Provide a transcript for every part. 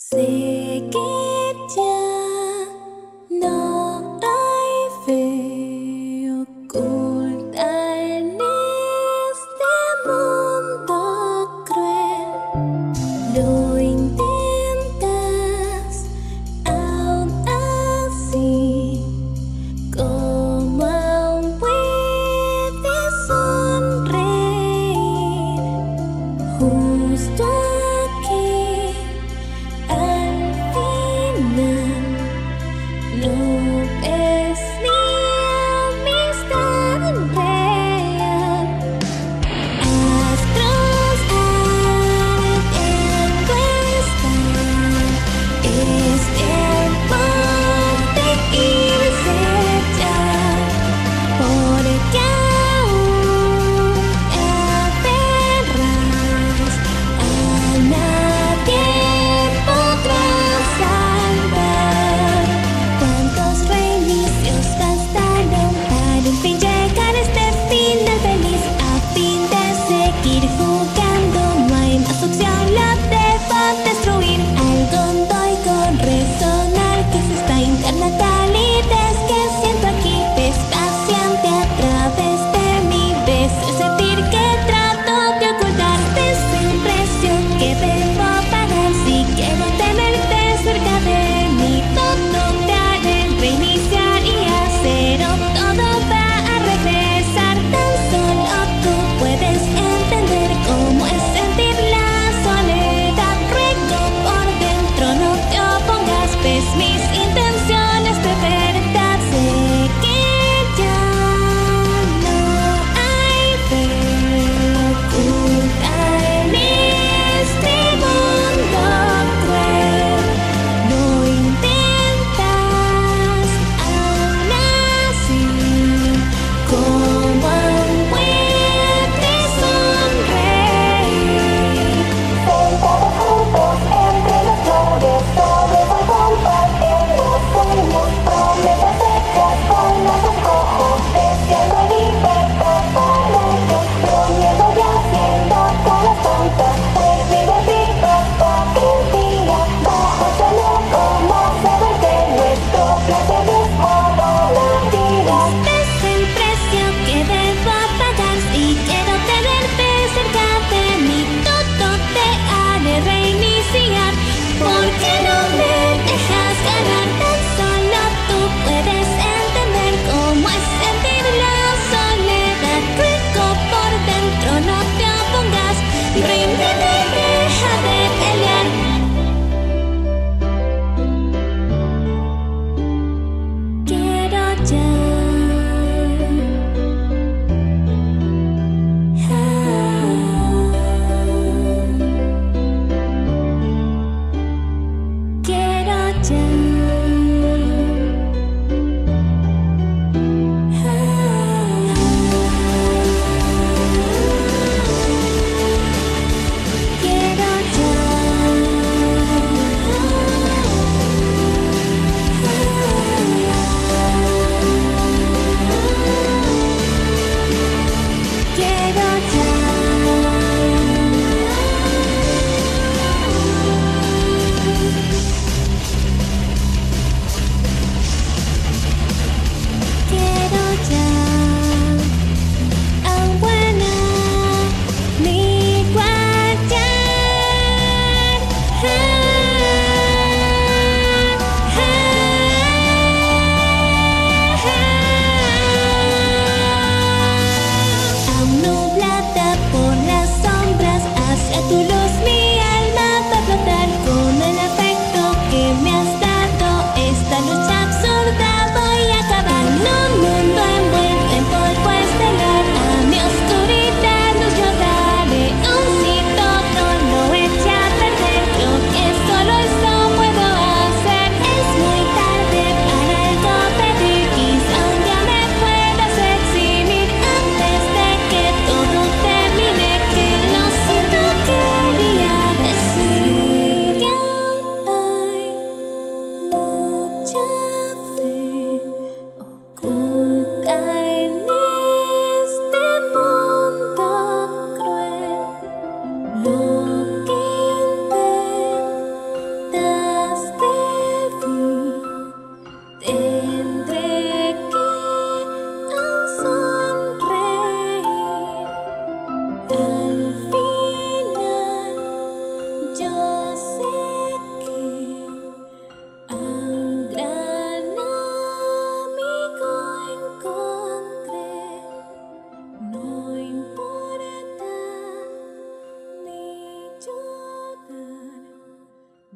Sé que ya no hay fe oculta en este mundo cruel. Lo intentas aún así, como aún puedes sonreír. Justo aquí al final no es ni amistad real. Astros ardiendo están, es tiempo de irse ya, porque aún te aferras, a nadie podrás salvar. ¿Cuántos reinicios bastaron para en fin llegar a este final feliz? A fin de seguir jugando, no hay más opción, lo debo destruir. Algo doy con resonar, que es esta interna calidez que siento aquí. Ves paseante a través de mí, ves el sentir que trato de ocultar. Ves el precio que debo pagar si quiero tenerte cerca de mí. Todo te haré reiniciar y a cero, todo va a regresar. Tan solo tú puedes entender cómo es sentir la soledad. Ruego por dentro no te opongas, ves mis intenciones de verdad. Sé que ya no hay fe oculta en este mundo cruel. Lo intentas aún así, como aún puedes sonreír. Sentados juntos entre las flores, soledad compartiendo sueños, promesas hechas con los ojos, deseando libertad para ellos, bromeando y haciendo caras tontas, pues divertidos porque un día bajo el sol como saber que nuestro placer desmoronaría. Es el precio que debo pagar si quiero tenerte cerca de mí. Todo te haré reiniciar, porque no me dejas ganar. Tan solo tú puedes entender cómo es sentir la soledad. Ruego por dentro no te opongas, ríndete, deja de pelear. Quiero ya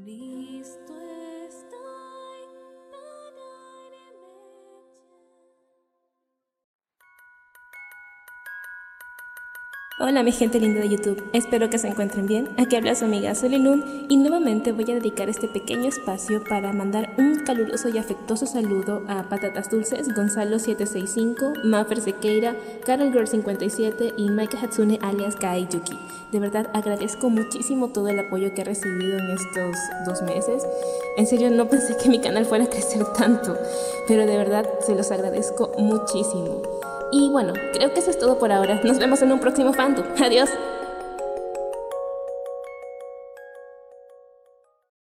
Listo estoy para irme. Hola mi gente linda de YouTube, espero que se encuentren bien. Aquí habla su amiga Solilun y nuevamente voy a dedicar este pequeño espacio para mandar un caluroso y afectuoso saludo a Patatas Dulces, Gonzalo765, Maffer Sequeira, Carol Girl 57 y Maika Hatsune alias Kai Yuki. De verdad agradezco muchísimo todo el apoyo que he recibido en estos 2 meses. En serio no pensé que mi canal fuera a crecer tanto, pero de verdad se los agradezco muchísimo. Y bueno, creo que eso es todo por ahora. Nos vemos en un próximo fandom. Adiós.